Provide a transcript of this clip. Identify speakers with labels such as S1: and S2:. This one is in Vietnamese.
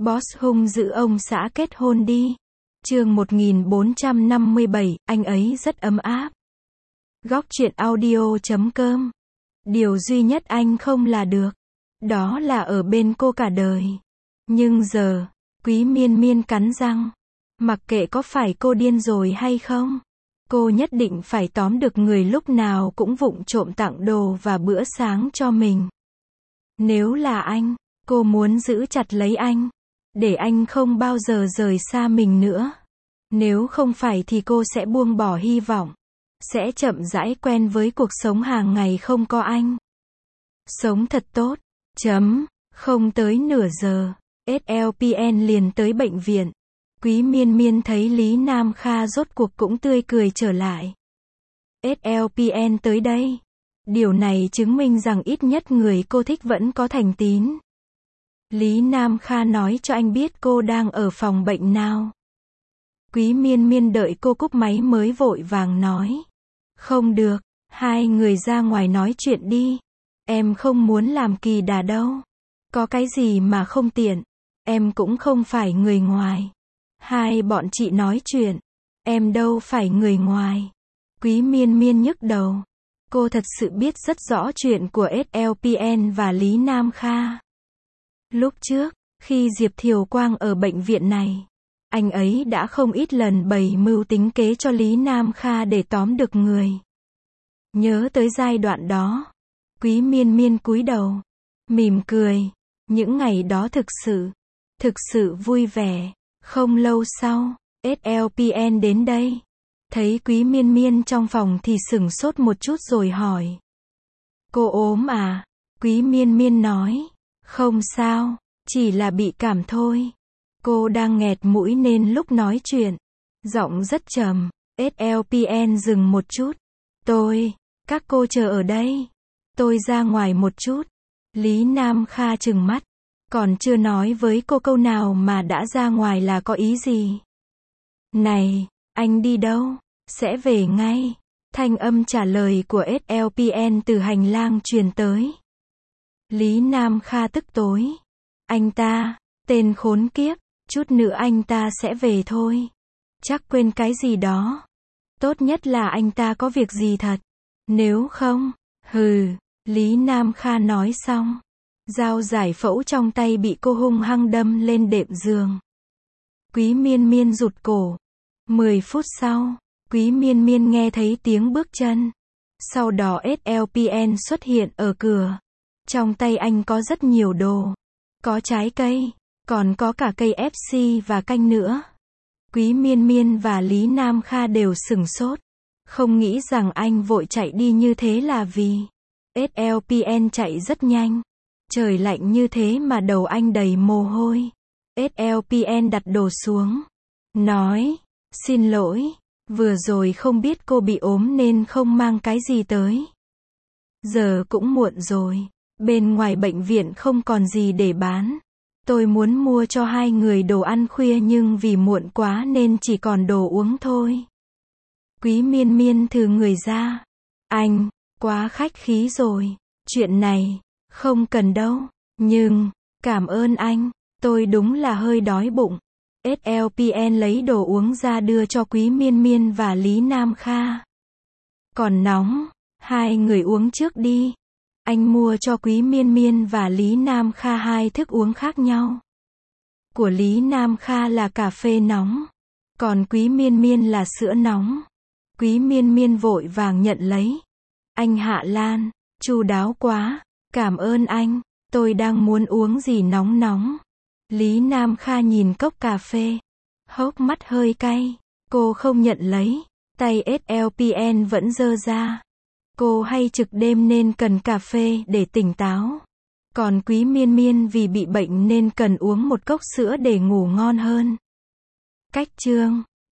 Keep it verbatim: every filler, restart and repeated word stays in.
S1: Boss hung dữ ông xã kết hôn đi. Chương một nghìn bốn trăm năm mươi bảy, anh ấy rất ấm áp. Góc truyện audio chấm com. Điều duy nhất anh không là được, đó là ở bên cô cả đời. Nhưng giờ, Quý Miên Miên cắn răng. Mặc kệ có phải cô điên rồi hay không, cô nhất định phải tóm được người lúc nào cũng vụng trộm tặng đồ và bữa sáng cho mình. Nếu là anh, cô muốn giữ chặt lấy anh, để anh không bao giờ rời xa mình nữa. Nếu không phải thì cô sẽ buông bỏ hy vọng, sẽ chậm rãi quen với cuộc sống hàng ngày không có anh. Sống thật tốt. Chấm. Không tới nửa giờ, ét lờ pê en liền tới bệnh viện. Quý Miên Miên thấy Lý Nam Kha rốt cuộc cũng tươi cười trở lại. ét lờ pê en tới đây. Điều này chứng minh rằng ít nhất người cô thích vẫn có thành tín. Lý Nam Kha nói cho anh biết cô đang ở phòng bệnh nào. Quý Miên Miên đợi cô cúp máy mới vội vàng nói. Không được, hai người ra ngoài nói chuyện đi. Em không muốn làm kỳ đà đâu. Có cái gì mà không tiện. Em cũng không phải người ngoài. Hai bọn chị nói chuyện. Em đâu phải người ngoài. Quý Miên Miên nhức đầu. Cô thật sự biết rất rõ chuyện của ét lờ pê en và Lý Nam Kha. Lúc trước, khi Diệp Thiều Quang ở bệnh viện này, anh ấy đã không ít lần bày mưu tính kế cho Lý Nam Kha để tóm được người. Nhớ tới giai đoạn đó, Quý Miên Miên cúi đầu, mỉm cười. Những ngày đó thực sự, thực sự vui vẻ. Không lâu sau, ét lờ pê en đến đây. Thấy Quý Miên Miên trong phòng thì sửng sốt một chút rồi hỏi. Cô ốm à? Quý Miên Miên nói. Không sao, chỉ là bị cảm thôi. Cô đang nghẹt mũi nên lúc nói chuyện, giọng rất trầm. ét lờ pê en dừng một chút. Tôi, các cô chờ ở đây. Tôi ra ngoài một chút. Lý Nam Kha trừng mắt. Còn chưa nói với cô câu nào mà đã ra ngoài là có ý gì? Này, anh đi đâu? Sẽ về ngay. Thanh âm trả lời của ét lờ pê en từ hành lang truyền tới. Lý Nam Kha tức tối. Anh ta, tên khốn kiếp, chút nữa anh ta sẽ về thôi. Chắc quên cái gì đó. Tốt nhất là anh ta có việc gì thật. Nếu không, hừ, Lý Nam Kha nói xong. Dao giải phẫu trong tay bị cô hung hăng đâm lên đệm giường. Quý Miên Miên rụt cổ. Mười phút sau, Quý Miên Miên nghe thấy tiếng bước chân. Sau đó ét lờ pê en xuất hiện ở cửa. Trong tay anh có rất nhiều đồ. Có trái cây, còn có cả cây ép xê và canh nữa. Quý Miên Miên và Lý Nam Kha đều sửng sốt. Không nghĩ rằng anh vội chạy đi như thế là vì ét lờ pê en chạy rất nhanh. Trời lạnh như thế mà đầu anh đầy mồ hôi. ét lờ pê en đặt đồ xuống. Nói, xin lỗi, vừa rồi không biết cô bị ốm nên không mang cái gì tới. Giờ cũng muộn rồi. Bên ngoài bệnh viện không còn gì để bán. Tôi muốn mua cho hai người đồ ăn khuya nhưng vì muộn quá nên chỉ còn đồ uống thôi. Quý Miên Miên thừ người ra. Anh, quá khách khí rồi. Chuyện này, không cần đâu. Nhưng, cảm ơn anh. Tôi đúng là hơi đói bụng. ét lờ pê en lấy đồ uống ra đưa cho Quý Miên Miên và Lý Nam Kha. Còn nóng, hai người uống trước đi. Anh mua cho Quý Miên Miên và Lý Nam Kha hai thức uống khác nhau. Của Lý Nam Kha là cà phê nóng, còn Quý Miên Miên là sữa nóng. Quý Miên Miên vội vàng nhận lấy. Anh Hạ Lan, chu đáo quá, cảm ơn anh, tôi đang muốn uống gì nóng nóng. Lý Nam Kha nhìn cốc cà phê, hốc mắt hơi cay. Cô không nhận lấy, tay ét lờ pê en vẫn giơ ra. Cô hay trực đêm nên cần cà phê để tỉnh táo. Còn Quý Miên Miên vì bị bệnh nên cần uống một cốc sữa để ngủ ngon hơn. Cách chương